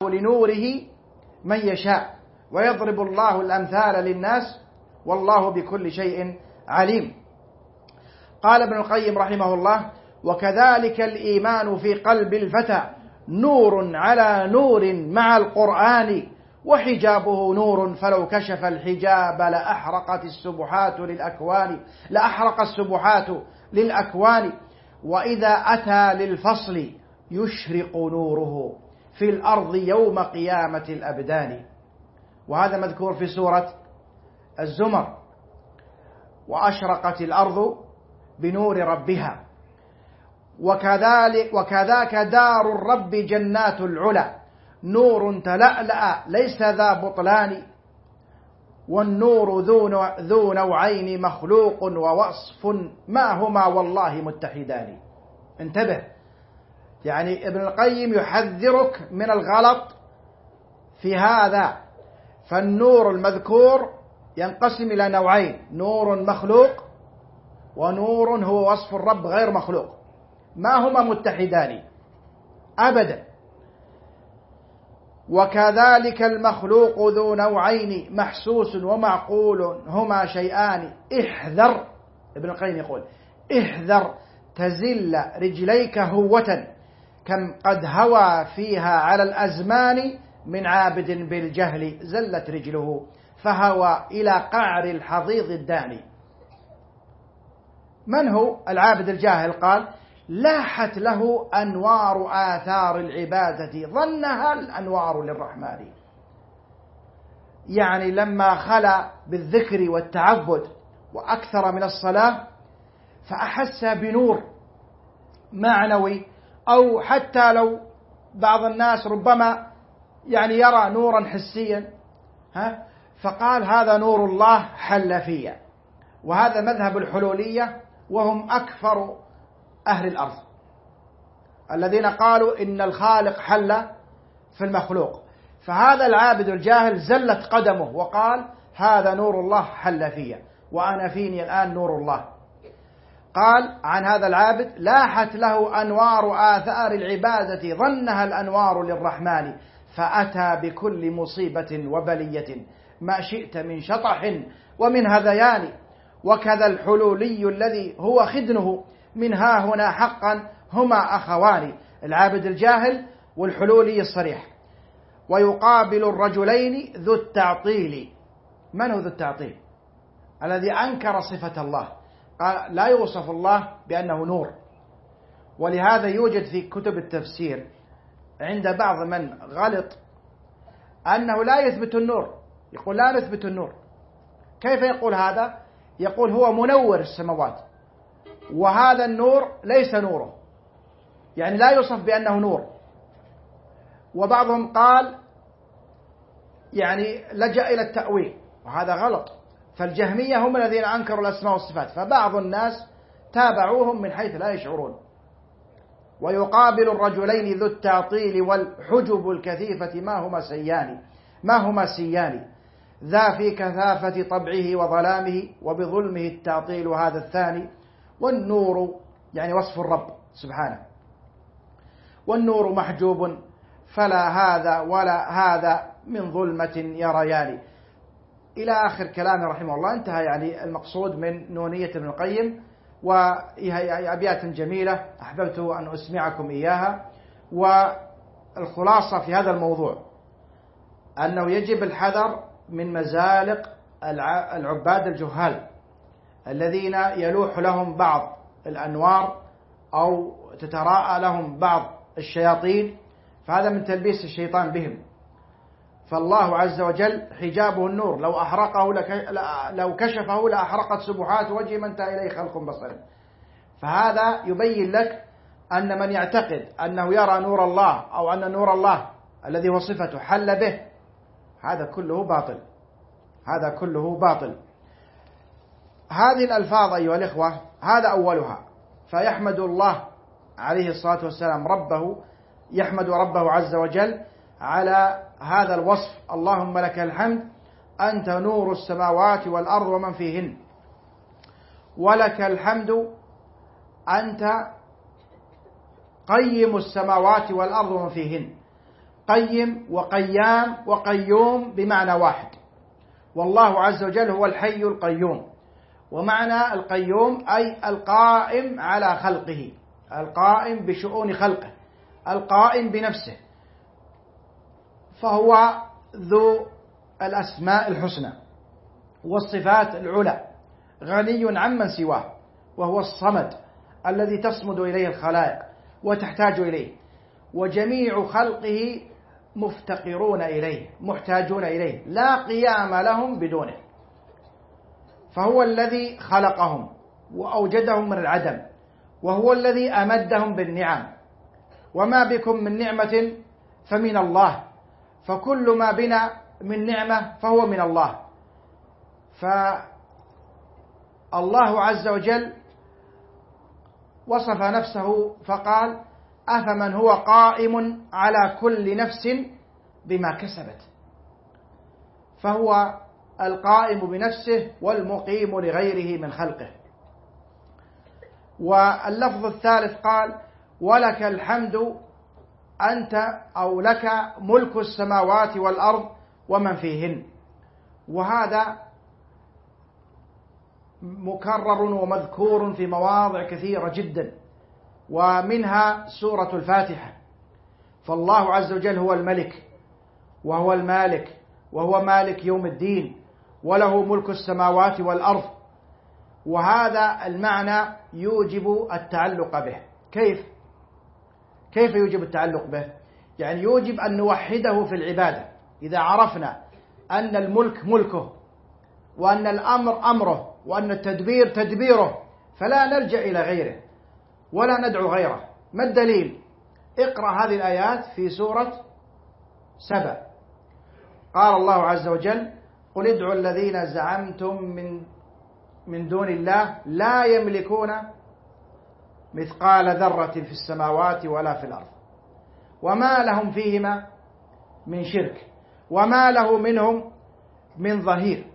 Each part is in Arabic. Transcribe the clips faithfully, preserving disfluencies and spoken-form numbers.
لنوره من يشاء ويضرب الله الأمثال للناس والله بكل شيء عليم. قال ابن القيم رحمه الله: وكذلك الإيمان في قلب الفتى نور على نور مع القرآن، وحجابه نور فلو كشف الحجاب لأحرقت السبحات للأكوان لأحرق السبحات للأكوان وإذا أتى للفصل يشرق نوره في الأرض يوم قيامة الأبدان. وهذا مذكور في سورة الزمر: وأشرقت الأرض بنور ربها. وكذلك وكذاك دار الرب جنات العلا نور تلألأ ليس ذا بطلان، والنور ذو نوعين مخلوق ووصف ما هما والله متحدان. انتبه، يعني ابن القيم يحذرك من الغلط في هذا. فالنور المذكور ينقسم إلى نوعين: نور مخلوق ونور هو وصف الرب غير مخلوق، ما هما متحدان أبدا. وكذلك المخلوق ذو نوعين محسوس ومعقول هما شيئان. احذر، ابن القيم يقول: احذر تزل رجليك هوة كم قد هوى فيها على الأزمان من عابد بالجهل زلت رجله فهوى إلى قعر الحضيض الداني. من هو العابد الجاهل؟ قال: لاحت له أنوار آثار العبادة ظنها الأنوار للرحمن. يعني لما خلا بالذكر والتعبد وأكثر من الصلاة فأحس بنور معنوي، أو حتى لو بعض الناس ربما يعني يرى نورا حسيا، ها فقال: هذا نور الله حل فيا. وهذا مذهب الحلولية، وهم أكثر أهل الأرض الذين قالوا إن الخالق حل في المخلوق. فهذا العابد الجاهل زلت قدمه وقال: هذا نور الله حل فيا وأنا فيني الآن نور الله. قال عن هذا العابد: لاحت له أنوار آثار العبادة ظنها الأنوار للرحمن فأتى بكل مصيبة وبلية ما شئت من شطح ومن هذيان. وكذا الحلولي الذي هو خدنه من ها هنا حقا هما أخوان، العابد الجاهل والحلولي الصريح. ويقابل الرجلين ذو التعطيل. من هو ذو التعطيل؟ الذي أنكر صفة الله، قال لا يوصف الله بأنه نور. ولهذا يوجد في كتب التفسير عند بعض من غلط أنه لا يثبت النور، يقول لا نثبت النور. كيف يقول هذا؟ يقول هو منور السماوات وهذا النور ليس نوره، يعني لا يوصف بأنه نور. وبعضهم قال يعني لجأ إلى التأويل، وهذا غلط. فالجهمية هم الذين أنكروا الأسماء والصفات، فبعض الناس تابعوهم من حيث لا يشعرون. ويقابل الرجلين ذو التعطيل والحجب الكثيفة ما هما سيان ما هما سيان ذا في كثافة طبعه وظلامه وبظلمه التعطيل هذا الثاني. والنور يعني وصف الرب سبحانه، والنور محجوب فلا هذا ولا هذا من ظلمة يريان، إلى آخر كلامه رحمه الله. انتهى يعني المقصود من نونية ابن القيم، وهي أبيات جميلة أحببت أن أسمعكم إياها. والخلاصة في هذا الموضوع أنه يجب الحذر من مزالق العباد الجهال الذين يلوح لهم بعض الأنوار أو تتراءى لهم بعض الشياطين، فهذا من تلبيس الشيطان بهم. فالله عز وجل حجابه النور، لو أحرقه لك لو كشفه لأحرقت سبحات وجه من انتهى إليه خلق بصر. فهذا يبين لك أن من يعتقد أنه يرى نور الله أو أن نور الله الذي هو صفته حل به، هذا كله باطل، هذا كله باطل. هذه الألفاظ أيها الإخوة هذا أولها. فيحمد الله عليه الصلاة والسلام ربه، يحمد ربه عز وجل على هذا الوصف: اللهم لك الحمد أنت نور السماوات والأرض ومن فيهن، ولك الحمد أنت قيم السماوات والأرض ومن فيهن، قيم وقيام وقيوم بمعنى واحد، والله عز وجل هو الحي القيوم. ومعنى القيوم أي القائم على خلقه، القائم بشؤون خلقه، القائم بنفسه، فهو ذو الأسماء الحسنى والصفات العلى، غني عمن سواه، وهو الصمد الذي تصمد إليه الخلائق وتحتاج إليه، وجميع خلقه مفتقرون إليه محتاجون إليه، لا قيام لهم بدونه. فهو الذي خلقهم وأوجدهم من العدم، وهو الذي أمدهم بالنعم، وما بكم من نعمة فمن الله، فكل ما بنا من نعمة فهو من الله. فالله عز وجل وصف نفسه فقال: أفمن هو قائم على كل نفس بما كسبت، فهو القائم بنفسه والمقيم لغيره من خلقه. واللفظ الثالث قال: ولك الحمد أنت أو لك ملك السماوات والأرض ومن فيهن. وهذا مكرر ومذكور في مواضع كثيرة جدا، ومنها سورة الفاتحة. فالله عز وجل هو الملك وهو المالك وهو مالك يوم الدين، وله ملك السماوات والأرض. وهذا المعنى يوجب التعلق به. كيف؟ كيف يوجب التعلق به؟ يعني يوجب أن نوحده في العبادة. إذا عرفنا أن الملك ملكه، وأن الأمر أمره، وأن التدبير تدبيره، فلا نلجأ إلى غيره ولا ندعو غيره. ما الدليل؟ اقرأ هذه الآيات في سورة سبأ. قال الله عز وجل: قل ادعوا الذين زعمتم من من دون الله لا يملكون مثقال ذرة في السماوات ولا في الأرض وما لهم فيهما من شرك وما له منهم من ظهير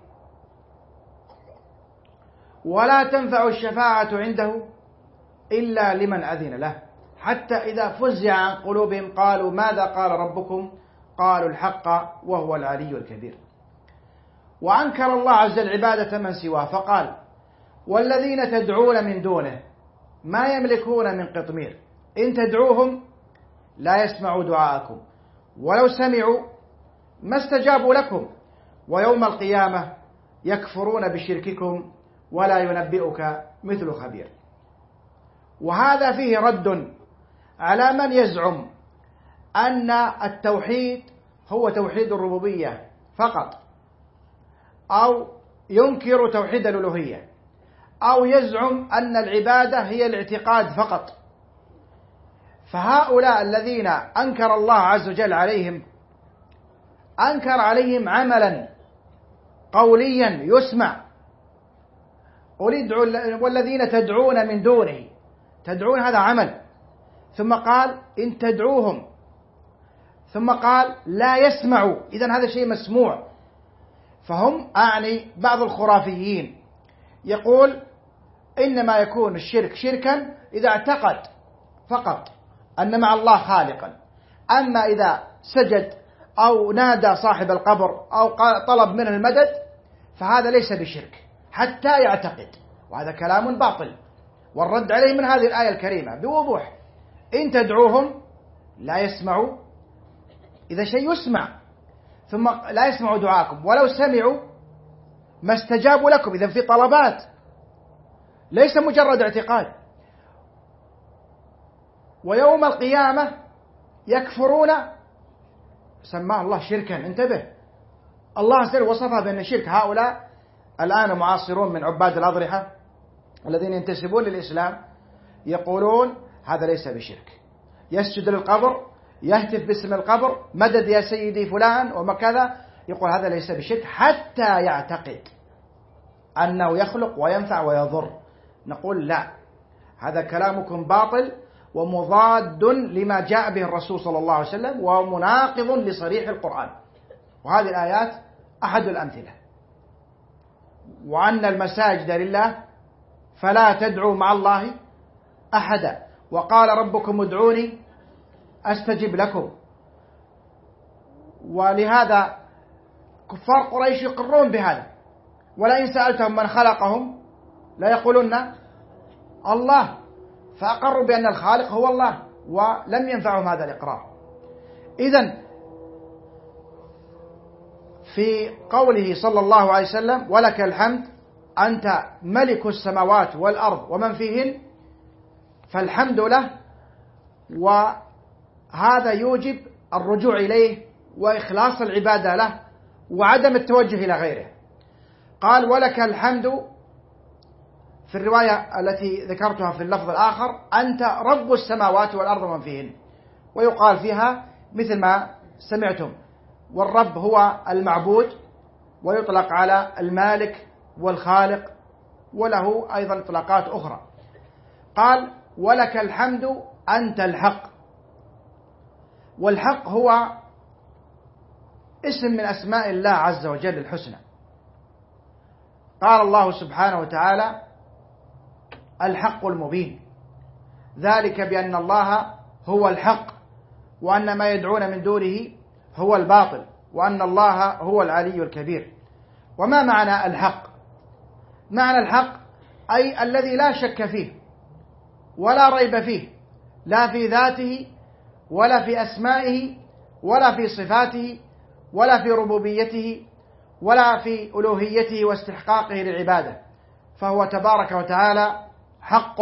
ولا تنفع الشفاعة عنده إلا لمن أذن له حتى إذا فزع عن قلوبهم قالوا ماذا قال ربكم قالوا الحق وهو العلي الكبير. وأنكر الله عز وجل عبادة من سواه فقال: والذين تدعون من دونه ما يملكون من قطمير إن تدعوهم لا يسمعوا دعاءكم ولو سمعوا ما استجابوا لكم ويوم القيامة يكفرون بشرككم ولا ينبئك مثل خبير. وهذا فيه رد على من يزعم أن التوحيد هو توحيد الربوبية فقط، أو ينكر توحيد الألوهية، أو يزعم أن العبادة هي الاعتقاد فقط. فهؤلاء الذين أنكر الله عز وجل عليهم أنكر عليهم عملا قوليا يسمع. قل ادعوا والذين تدعون من دونه، تدعون هذا عمل، ثم قال إن تدعوهم، ثم قال لا يسمعوا، إذن هذا شيء مسموع. فهم أعني بعض الخرافيين يقول إنما يكون الشرك شركا إذا اعتقد فقط أن مع الله خالقا، أما إذا سجد أو نادى صاحب القبر أو طلب منه المدد فهذا ليس بشرك حتى يعتقد، وهذا كلام باطل. والرد عليه من هذه الآية الكريمة بوضوح: إن تدعوهم لا يسمعوا، إذا شيء يسمع، ثم لا يسمعوا دعاءكم ولو سمعوا ما استجابوا لكم، إذا في طلبات ليس مجرد اعتقاد. ويوم القيامة يكفرون، سماه الله شركا. انتبه، الله سر وصفها بأن الشرك. هؤلاء الآن معاصرون من عباد الأضرحة الذين ينتسبون للإسلام يقولون هذا ليس بشرك، يسجد للقبر، يهتف باسم القبر، مدد يا سيدي فلان ومكذا، يقول هذا ليس بشرك حتى يعتقد أنه يخلق وينفع ويضر. نقول لا، هذا كلامكم باطل ومضاد لما جاء به الرسول صلى الله عليه وسلم ومناقض لصريح القرآن. وهذه الآيات أحد الأمثلة. وأن المساجد لله فلا تدعوا مع الله أحدا، وقال ربكم ادعوني أستجب لكم. ولهذا كفار قريش يقرون بهذا، ولئن سألتهم من خلقهم لا يقولون الله، فأقروا بأن الخالق هو الله، ولم ينفعهم هذا الإقرار. إذن في قوله صلى الله عليه وسلم ولك الحمد أنت ملك السماوات والأرض ومن فيهن، فالحمد له، وهذا يوجب الرجوع إليه وإخلاص العبادة له وعدم التوجه إلى غيره. قال ولك الحمد في الرواية التي ذكرتها في اللفظ الآخر أنت رب السماوات والأرض ومن فيهن، ويقال فيها مثل ما سمعتم، والرب هو المعبود، ويطلق على المالك والخالق، وله أيضا إطلاقات أخرى. قال ولك الحمد أنت الحق، والحق هو اسم من أسماء الله عز وجل الحسنى. قال الله سبحانه وتعالى الحق المبين، ذلك بأن الله هو الحق وأن ما يدعون من دونه هو الباطل وأن الله هو العلي الكبير. وما معنى الحق؟ معنى الحق أي الذي لا شك فيه ولا ريب فيه، لا في ذاته ولا في أسمائه ولا في صفاته ولا في ربوبيته ولا في ألوهيته واستحقاقه للعبادة، فهو تبارك وتعالى حق،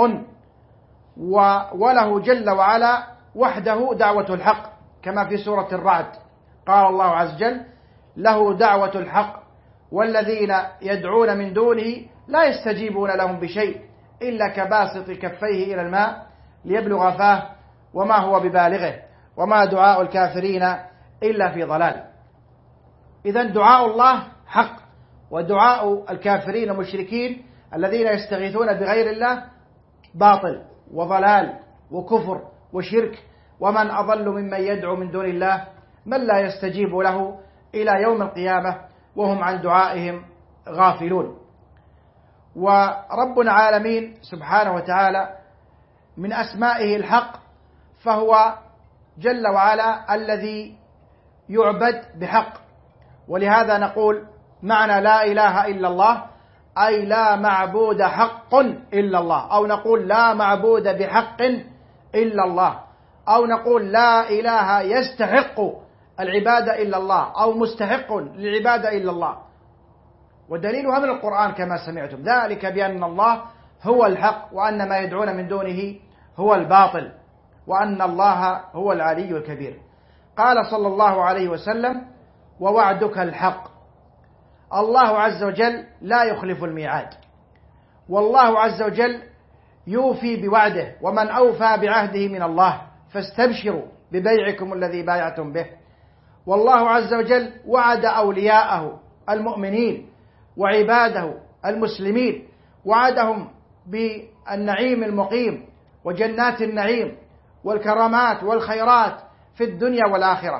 وله جل وعلا وحده دعوة الحق، كما في سورة الرعد قال الله عز وجل له دعوة الحق والذين يدعون من دونه لا يستجيبون لهم بشيء إلا كباسط كفيه إلى الماء ليبلغ فاه وما هو ببالغه وما دعاء الكافرين إلا في ضلال. إذن دعاء الله حق، ودعاء الكافرين المشركين الذين يستغيثون بغير الله باطل وضلال وكفر وشرك، ومن أضل ممن يدعو من دون الله من لا يستجيب له إلى يوم القيامة وهم عن دعائهم غافلون. ورب العالمين سبحانه وتعالى من أسمائه الحق، فهو جل وعلا الذي يعبد بحق، ولهذا نقول معنى لا إله إلا الله أي لا معبود حق إلا الله، أو نقول لا معبود بحق إلا الله، أو نقول لا إله يستحق العبادة إلا الله، أو مستحق للعبادة إلا الله. ودليلها من القرآن كما سمعتم، ذلك بأن الله هو الحق وأن ما يدعون من دونه هو الباطل وأن الله هو العلي الكبير. قال صلى الله عليه وسلم ووعدك الحق. الله عز وجل لا يخلف الميعاد، والله عز وجل يوفي بوعده، ومن أوفى بعهده من الله فاستبشروا ببيعكم الذي بايعتم به. والله عز وجل وعد أولياءه المؤمنين وعباده المسلمين، وعدهم بالنعيم المقيم وجنات النعيم والكرامات والخيرات في الدنيا والآخرة.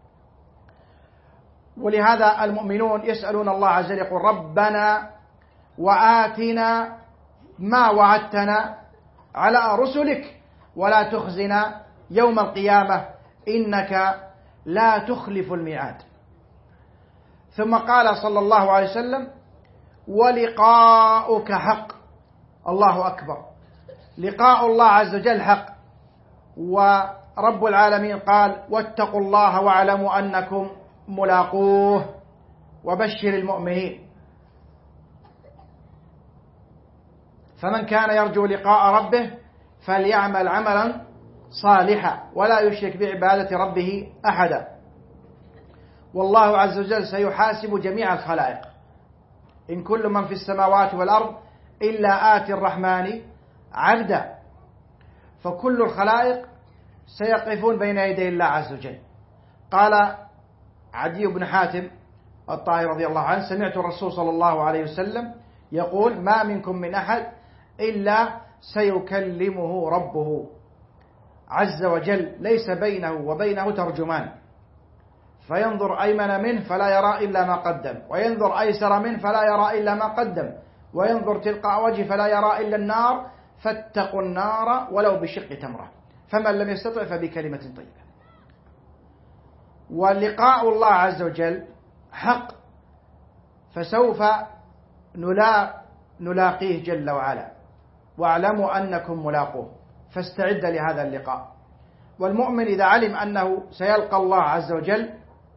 ولهذا المؤمنون يسألون الله عز وجل يقول ربنا وآتنا ما وعدتنا على رسلك ولا تخزنا يوم القيامة إنك لا تخلف الميعاد. ثم قال صلى الله عليه وسلم ولقاؤك حق. الله أكبر، لقاء الله عز وجل حق. ورب العالمين قال واتقوا الله واعلموا أنكم ملاقوه وبشر المؤمنين. فمن كان يرجو لقاء ربه فليعمل عملا صالحا ولا يشرك بعبادة ربه أحدا. والله عز وجل سيحاسب جميع الخلائق، إن كل من في السماوات والأرض إلا آتي الرحمن عبدا. فكل الخلائق سيقفون بين يدي الله عز وجل. قال عدي بن حاتم الطائي رضي الله عنه سمعت الرسول صلى الله عليه وسلم يقول ما منكم من أحد إلا سيكلمه ربه عز وجل ليس بينه وبينه ترجمان، فينظر أيمن منه فلا يرى إلا ما قدم، وينظر أيسر منه فلا يرى إلا ما قدم، وينظر تلقاء وجهه فلا يرى إلا النار، فاتقوا النار ولو بشق تمرة، فمن لم يستطع فبكلمة طيبة. ولقاء الله عز وجل حق، فسوف نلا نلاقيه جل وعلا، واعلموا أنكم ملاقوه، فاستعد لهذا اللقاء. والمؤمن إذا علم أنه سيلقى الله عز وجل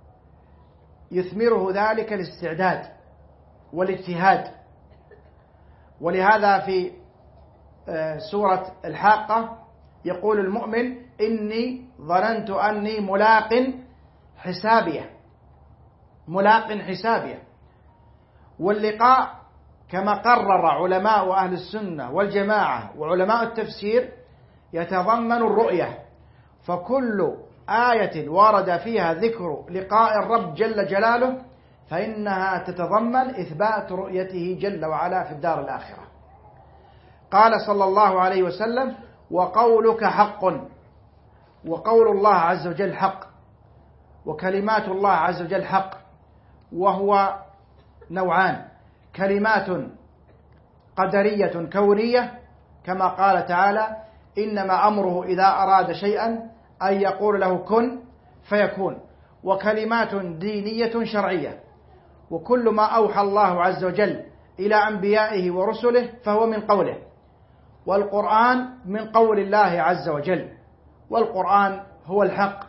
يثمره ذلك الاستعداد والاجتهاد. ولهذا في سورة الحاقة يقول المؤمن: إني ظننت أني ملاق حسابيه، ملاق حسابيه. واللقاء كما قرر علماء أهل السنة والجماعة وعلماء التفسير يتضمن الرؤية، فكل آية ورد فيها ذكر لقاء الرب جل جلاله فإنها تتضمن إثبات رؤيته جل وعلا في الدار الآخرة. قال صلى الله عليه وسلم: وقولك حق. وقول الله عز وجل حق، وكلمات الله عز وجل حق، وهو نوعان: كلمات قدرية كونية كما قال تعالى: إنما أمره إذا أراد شيئا أن يقول له كن فيكون، وكلمات دينية شرعية. وكل ما أوحى الله عز وجل إلى أنبيائه ورسله فهو من قوله، والقرآن من قول الله عز وجل، والقرآن هو الحق.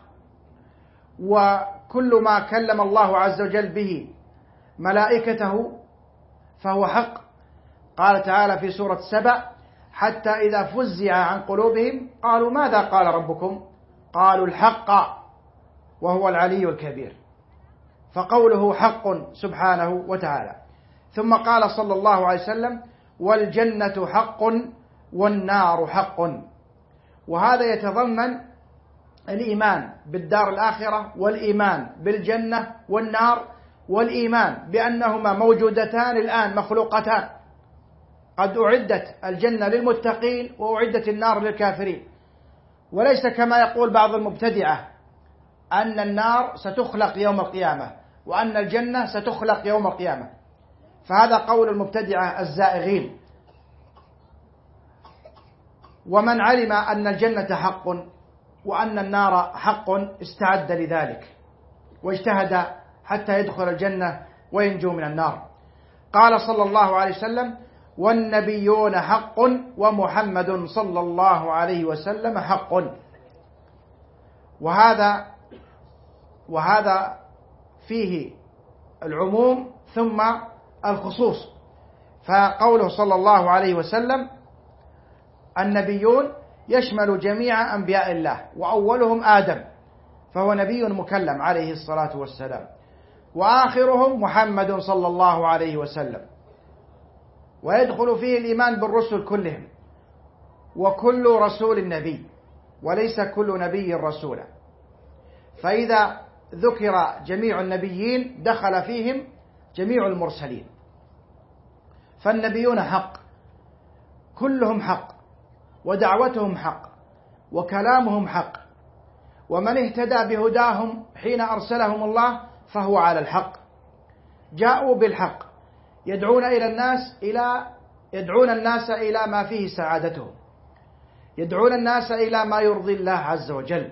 وكل ما كلم الله عز وجل به ملائكته فهو حق. قال تعالى في سورة سبأ: حتى إذا فزع عن قلوبهم قالوا ماذا قال ربكم؟ قالوا الحق وهو العلي الكبير. فقوله حق سبحانه وتعالى. ثم قال صلى الله عليه وسلم: والجنة حق والنار حق. وهذا يتضمن الإيمان بالدار الآخرة، والإيمان بالجنة والنار، والإيمان بأنهما موجودتان الآن مخلوقتان، قد أعدت الجنة للمتقين وأعدت النار للكافرين. وليس كما يقول بعض المبتدعة أن النار ستخلق يوم القيامة وأن الجنة ستخلق يوم القيامة، فهذا قول المبتدعة الزائغين. ومن علم أن الجنة حق وأن النار حق استعد لذلك واجتهد حتى يدخل الجنة وينجو من النار. قال صلى الله عليه وسلم: والنبيون حق ومحمد صلى الله عليه وسلم حق. وهذا وهذا فيه العموم ثم الخصوص. فقوله صلى الله عليه وسلم النبيون يشمل جميع أنبياء الله، وأولهم آدم فهو نبي مكلم عليه الصلاة والسلام، وآخرهم محمد صلى الله عليه وسلم. ويدخل فيه الإيمان بالرسل كلهم، وكل رسول نبي، وليس كل نبي رسولا. فإذا ذكر جميع النبيين دخل فيهم جميع المرسلين. فالنبيون حق، كلهم حق، ودعوتهم حق، وكلامهم حق، ومن اهتدى بهداهم حين أرسلهم الله فهو على الحق. جاءوا بالحق يدعون إلى الناس إلى يدعون الناس إلى ما فيه سعادتهم، يدعون الناس إلى ما يرضي الله عز وجل.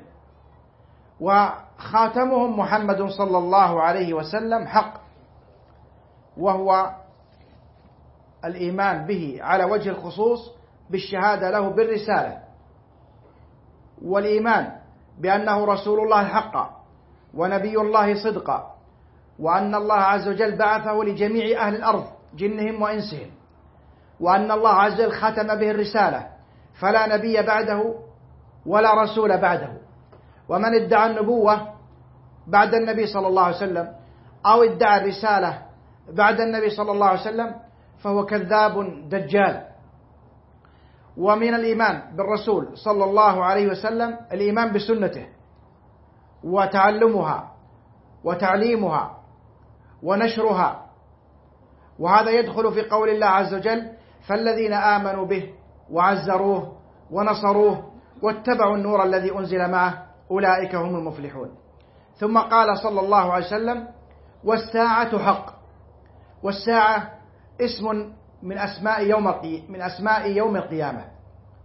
وخاتمهم محمد صلى الله عليه وسلم حق، وهو الإيمان به على وجه الخصوص بالشهادة له بالرسالة، والإيمان بأنه رسول الله حقا ونبي الله صدقا، وأن الله عز وجل بعثه لجميع أهل الأرض جنهم وإنسهم، وأن الله عز وجل ختم به الرسالة فلا نبي بعده ولا رسول بعده. ومن ادعى النبوة بعد النبي صلى الله عليه وسلم أو ادعى الرسالة بعد النبي صلى الله عليه وسلم فهو كذاب دجال. ومن الإيمان بالرسول صلى الله عليه وسلم الإيمان بسنته وتعلمها وتعليمها ونشرها. وهذا يدخل في قول الله عز وجل: فالذين آمنوا به وعزروه ونصروه واتبعوا النور الذي أنزل معه أولئك هم المفلحون. ثم قال صلى الله عليه وسلم: والساعة حق. والساعة اسم من أسماء يوم من أسماء يوم القيامة،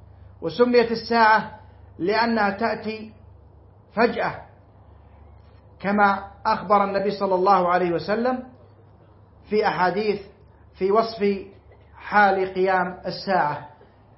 وسميت الساعة لأنها تأتي فجأة كما أخبر النبي صلى الله عليه وسلم في أحاديث في وصف حال قيام الساعة.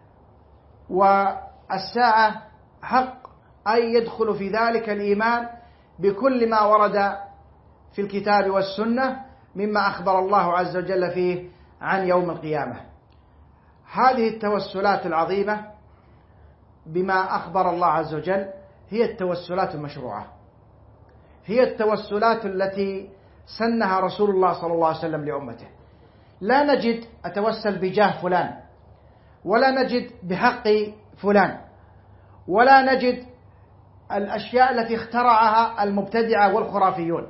والساعة حق، أي يدخل في ذلك الإيمان بكل ما ورد في الكتاب والسنة مما أخبر الله عز وجل فيه عن يوم القيامة. هذه التوسلات العظيمة بما أخبر الله عز وجل هي التوسلات المشروعة، هي التوسلات التي سنها رسول الله صلى الله عليه وسلم لأمته. لا نجد أتوسل بجاه فلان، ولا نجد بحق فلان، ولا نجد الأشياء التي اخترعها المبتدعة والخرافيون.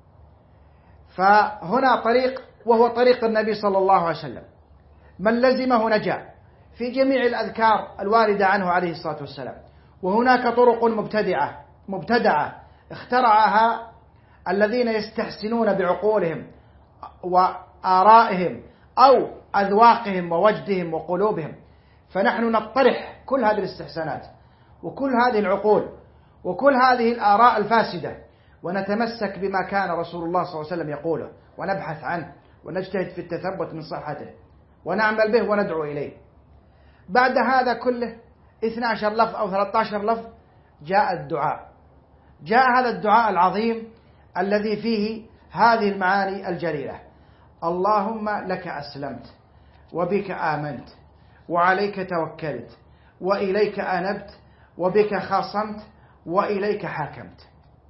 فهنا طريق، وهو طريق النبي صلى الله عليه وسلم، من لزمه نجا في جميع الأذكار الواردة عنه عليه الصلاة والسلام. وهناك طرق مبتدعة مبتدعة اخترعها الذين يستحسنون بعقولهم وآرائهم أو أذواقهم ووجدهم وقلوبهم. فنحن نطرح كل هذه الاستحسانات وكل هذه العقول وكل هذه الآراء الفاسدة، ونتمسك بما كان رسول الله صلى الله عليه وسلم يقوله، ونبحث عنه ونجتهد في التثبت من صحته ونعمل به وندعو إليه. بعد هذا كله اثني عشر لفظ أو ثلاثة عشر لفظ جاء الدعاء، جاء هذا الدعاء العظيم الذي فيه هذه المعاني الجليلة: اللهم لك أسلمت وبك آمنت وعليك توكلت وإليك أنبت وبك خاصمت وإليك حاكمت.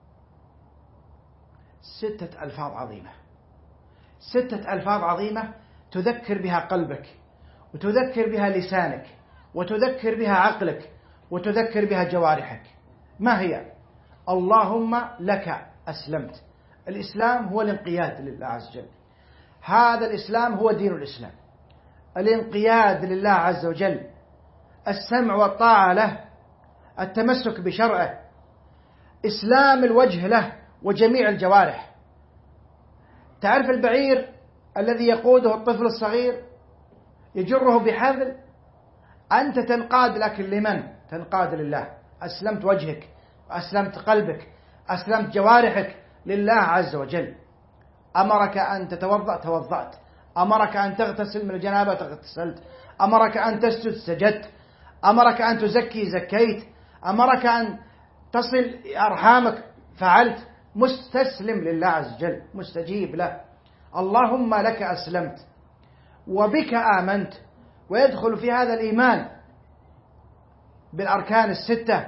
ستة ألفاظ عظيمة، ستة ألفاظ عظيمة تذكر بها قلبك، وتذكر بها لسانك، وتذكر بها عقلك، وتذكر بها جوارحك. ما هي؟ اللهم لك أسلمت. الإسلام هو الانقياد لله عز وجل، هذا الإسلام هو دين الإسلام، الانقياد لله عز وجل، السمع والطاعة له، التمسك بشرعه، إسلام الوجه له وجميع الجوارح. تعرف البعير الذي يقوده الطفل الصغير يجره بحبل؟ أنت تنقاد، لكن لمن؟ تنقاد لله. أسلمت وجهك، أسلمت قلبك، أسلمت جوارحك لله عز وجل. أمرك أن تتوضأ توضأت، أمرك أن تغتسل من الجنابة اغتسلت، أمرك أن تسجد سجدت، أمرك أن تزكي زكيت، أمرك أن تصل أرحامك فعلت. مستسلم لله عز وجل، مستجيب له. اللهم لك أسلمت وبك آمنت، ويدخل في هذا الإيمان بالأركان الستة،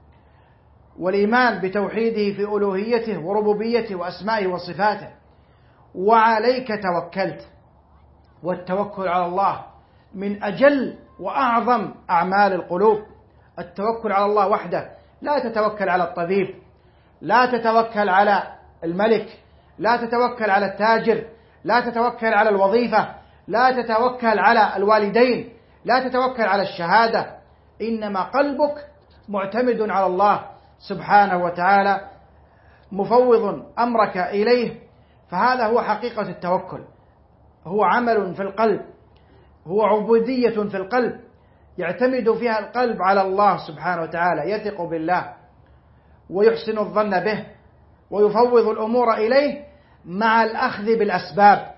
والإيمان بتوحيده في ألوهيته وربوبيته وأسمائه وصفاته. وعليك توكلت، والتوكل على الله من أجل وأعظم أعمال القلوب. التوكل على الله وحده، لا تتوكل على الطبيب، لا تتوكل على الملك، لا تتوكل على التاجر، لا تتوكل على الوظيفة، لا تتوكل على الوالدين، لا تتوكل على الشهادة. إنما قلبك معتمد على الله سبحانه وتعالى، مفوض أمرك إليه. فهذا هو حقيقة التوكل، هو عمل في القلب، هو عبودية في القلب، يعتمد فيها القلب على الله سبحانه وتعالى، يثق بالله ويحسن الظن به ويفوض الأمور إليه، مع الأخذ بالأسباب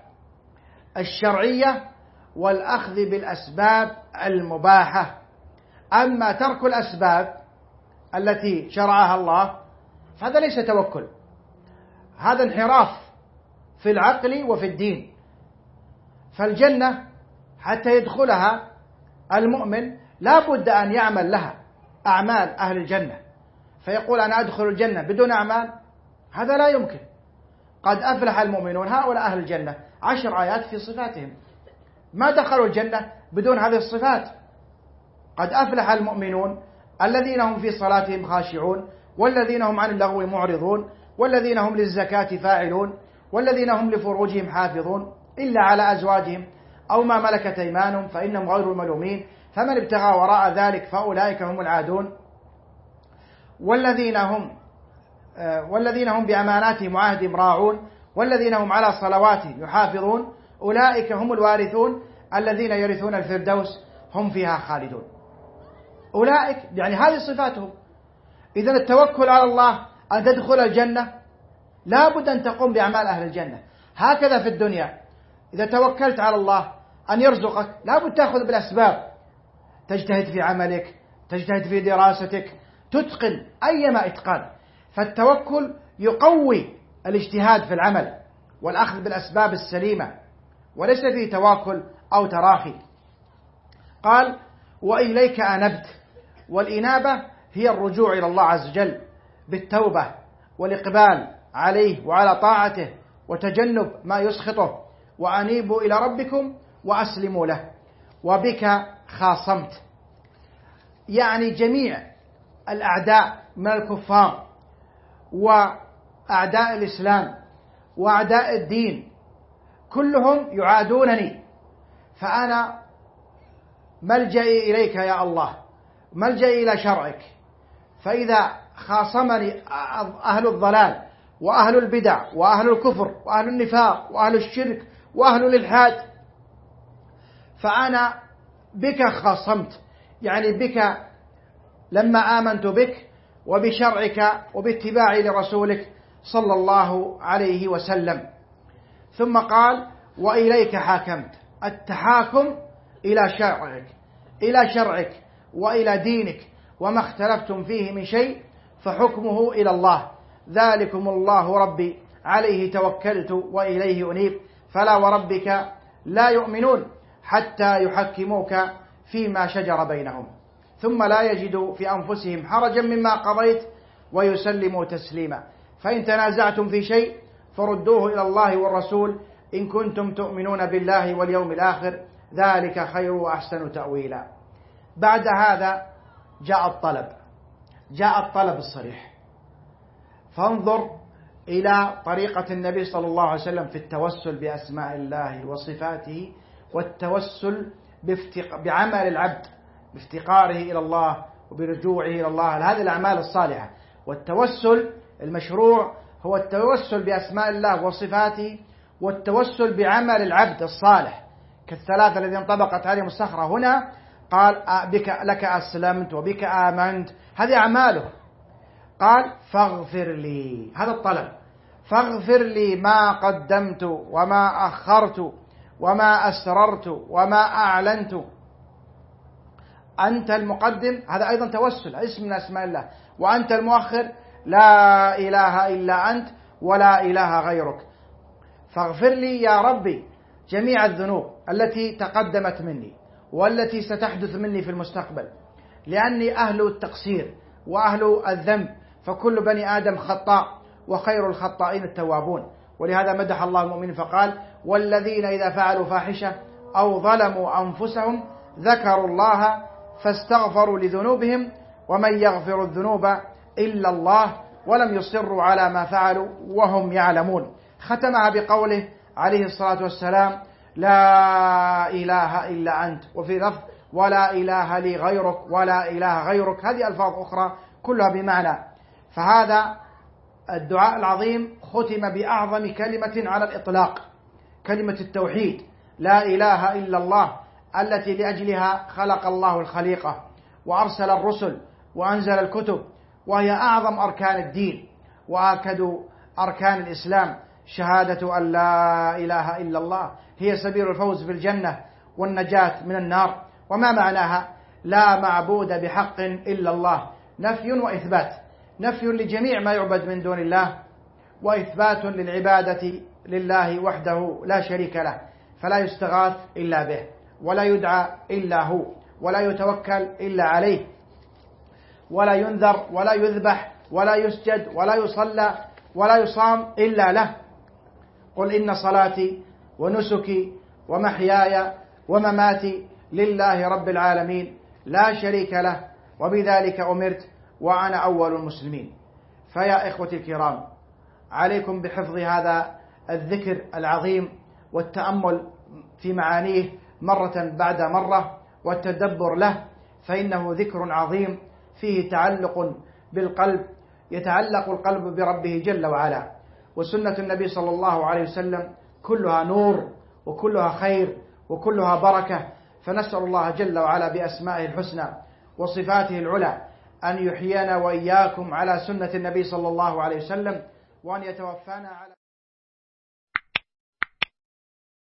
الشرعية والأخذ بالأسباب المباحة. أما ترك الأسباب التي شرعها الله فهذا ليس توكل، هذا انحراف في العقل وفي الدين. فالجنة حتى يدخلها المؤمن لا بد أن يعمل لها أعمال أهل الجنة، فيقول أنا أدخل الجنة بدون أعمال، هذا لا يمكن. قد أفلح المؤمنون، هؤلاء أهل الجنة، عشر آيات في صفاتهم، ما دخلوا الجنة بدون هذه الصفات. قد أفلح المؤمنون الذين هم في صلاتهم خاشعون، والذين هم عن اللغو معرضون، والذين هم للزكاة فاعلون، والذين هم لفروجهم حافظون إلا على أزواجهم أو ما ملكت أيمانهم فإنهم غير الملومين، فمن ابتغى وراء ذلك فأولئك هم العادون، والذين هم والذين هم بأماناتهم وعهدهم راعون، والذين هم على صلواتهم يحافظون، أولئك هم الوارثون الذين يرثون الفردوس هم فيها خالدون. أولئك يعني هذه صفاتهم. إذن التوكل على الله أن تدخل الجنة لا بد أن تقوم بأعمال أهل الجنة. هكذا في الدنيا إذا توكلت على الله أن يرزقك لا بد تأخذ بالأسباب، تجتهد في عملك، تجتهد في دراستك، تتقن أيما إتقان. فالتوكل يقوي الاجتهاد في العمل والأخذ بالأسباب السليمة، وليس فيه تواكل أو تراخي. قال وإليك أنبت، والإنابة هي الرجوع إلى الله عز وجل بالتوبة والإقبال عليه وعلى طاعته وتجنب ما يسخطه، وأنيبوا إلى ربكم وأسلموا له. وبك خاصمت، يعني جميع الأعداء من الكفار وأعداء الإسلام وأعداء الدين كلهم يعادونني، فأنا ملجئي إليك يا الله، ملجئي إلى شرعك. فإذا خاصمني أهل الضلال وأهل البدع وأهل الكفر وأهل النفاق وأهل الشرك وأهل الإلحاد، فأنا بك خاصمت، يعني بك لما آمنت بك وبشرعك وباتباعي لرسولك صلى الله عليه وسلم. ثم قال وإليك حاكمت، التحاكم إلى شرعك إلى شرعك وإلى دينك، وما اختلفتم فيه من شيء فحكمه إلى الله، ذلكم الله ربي عليه توكلت وإليه أنيب، فلا وربك لا يؤمنون حتى يحكموك فيما شجر بينهم ثم لا يجدوا في أنفسهم حرجا مما قضيت ويسلموا تسليما. فإن تنازعتم في شيء فردوه إلى الله والرسول إن كنتم تؤمنون بالله واليوم الآخر، ذلك خير وأحسن تأويلا. بعد هذا جاء الطلب، جاء الطلب الصريح. فانظر إلى طريقة النبي صلى الله عليه وسلم في التوسل بأسماء الله وصفاته، والتوسل بعمل العبد بافتقاره إلى الله وبرجوعه إلى الله، هذه الأعمال الصالحة. والتوسل المشروع هو التوسل بأسماء الله وصفاته، والتوسل بعمل العبد الصالح كالثلاثة الذين انطبقت عليهم الصخرة. هنا قال بك لك أسلمت وبك آمنت، هذه أعماله. قال فاغفر لي، هذا الطلب، فاغفر لي ما قدمت وما أخرت وما أسررت وما أعلنت. أنت المقدم، هذا أيضا توسل، اسم من أسماء الله. وأنت المؤخر، لا إله إلا أنت ولا إله غيرك. فاغفر لي يا ربي جميع الذنوب التي تقدمت مني والتي ستحدث مني في المستقبل، لأني أهل التقصير وأهل الذنب، فكل بني آدم خطاء وخير الخطائين التوابون. ولهذا مدح الله المؤمنين فقال والذين إذا فعلوا فاحشة أو ظلموا أنفسهم ذكروا الله فاستغفروا لذنوبهم ومن يغفر الذنوب إلا الله ولم يصروا على ما فعلوا وهم يعلمون. ختمها بقوله عليه الصلاة والسلام لا إله إلا أنت، وفي لفظ ولا إله لي غيرك ولا إله غيرك. هذه ألفاظ أخرى كلها بمعنى. فهذا الدعاء العظيم ختم بأعظم كلمة على الإطلاق، كلمة التوحيد، لا إله إلا الله، التي لأجلها خلق الله الخليقة وأرسل الرسل وأنزل الكتب، وهي أعظم أركان الدين وآكد أركان الإسلام. شهادة أن لا إله إلا الله هي سبيل الفوز بالجنة والنجاة من النار. وما معناها؟ لا معبود بحق إلا الله، نفي وإثبات، نفي لجميع ما يعبد من دون الله، وإثبات للعبادة لله وحده لا شريك له، فلا يستغاث إلا به ولا يدعى إلا هو ولا يتوكل إلا عليه، ولا ينذر ولا يذبح ولا يسجد ولا يصلى ولا يصام إلا له. قل إن صلاتي ونسكي ومحياي ومماتي لله رب العالمين لا شريك له وبذلك أمرت وأنا أول المسلمين. فيا إخوتي الكرام، عليكم بحفظ هذا الذكر العظيم والتأمل في معانيه مرة بعد مرة والتدبر له، فإنه ذكر عظيم فيه تعلق بالقلب، يتعلق القلب بربه جل وعلا. وسنة النبي صلى الله عليه وسلم كلها نور وكلها خير وكلها بركة. فنسأل الله جل وعلا بأسمائه الحسنى وصفاته العلى أن يحيينا وإياكم على سنة النبي صلى الله عليه وسلم وأن يتوفانا على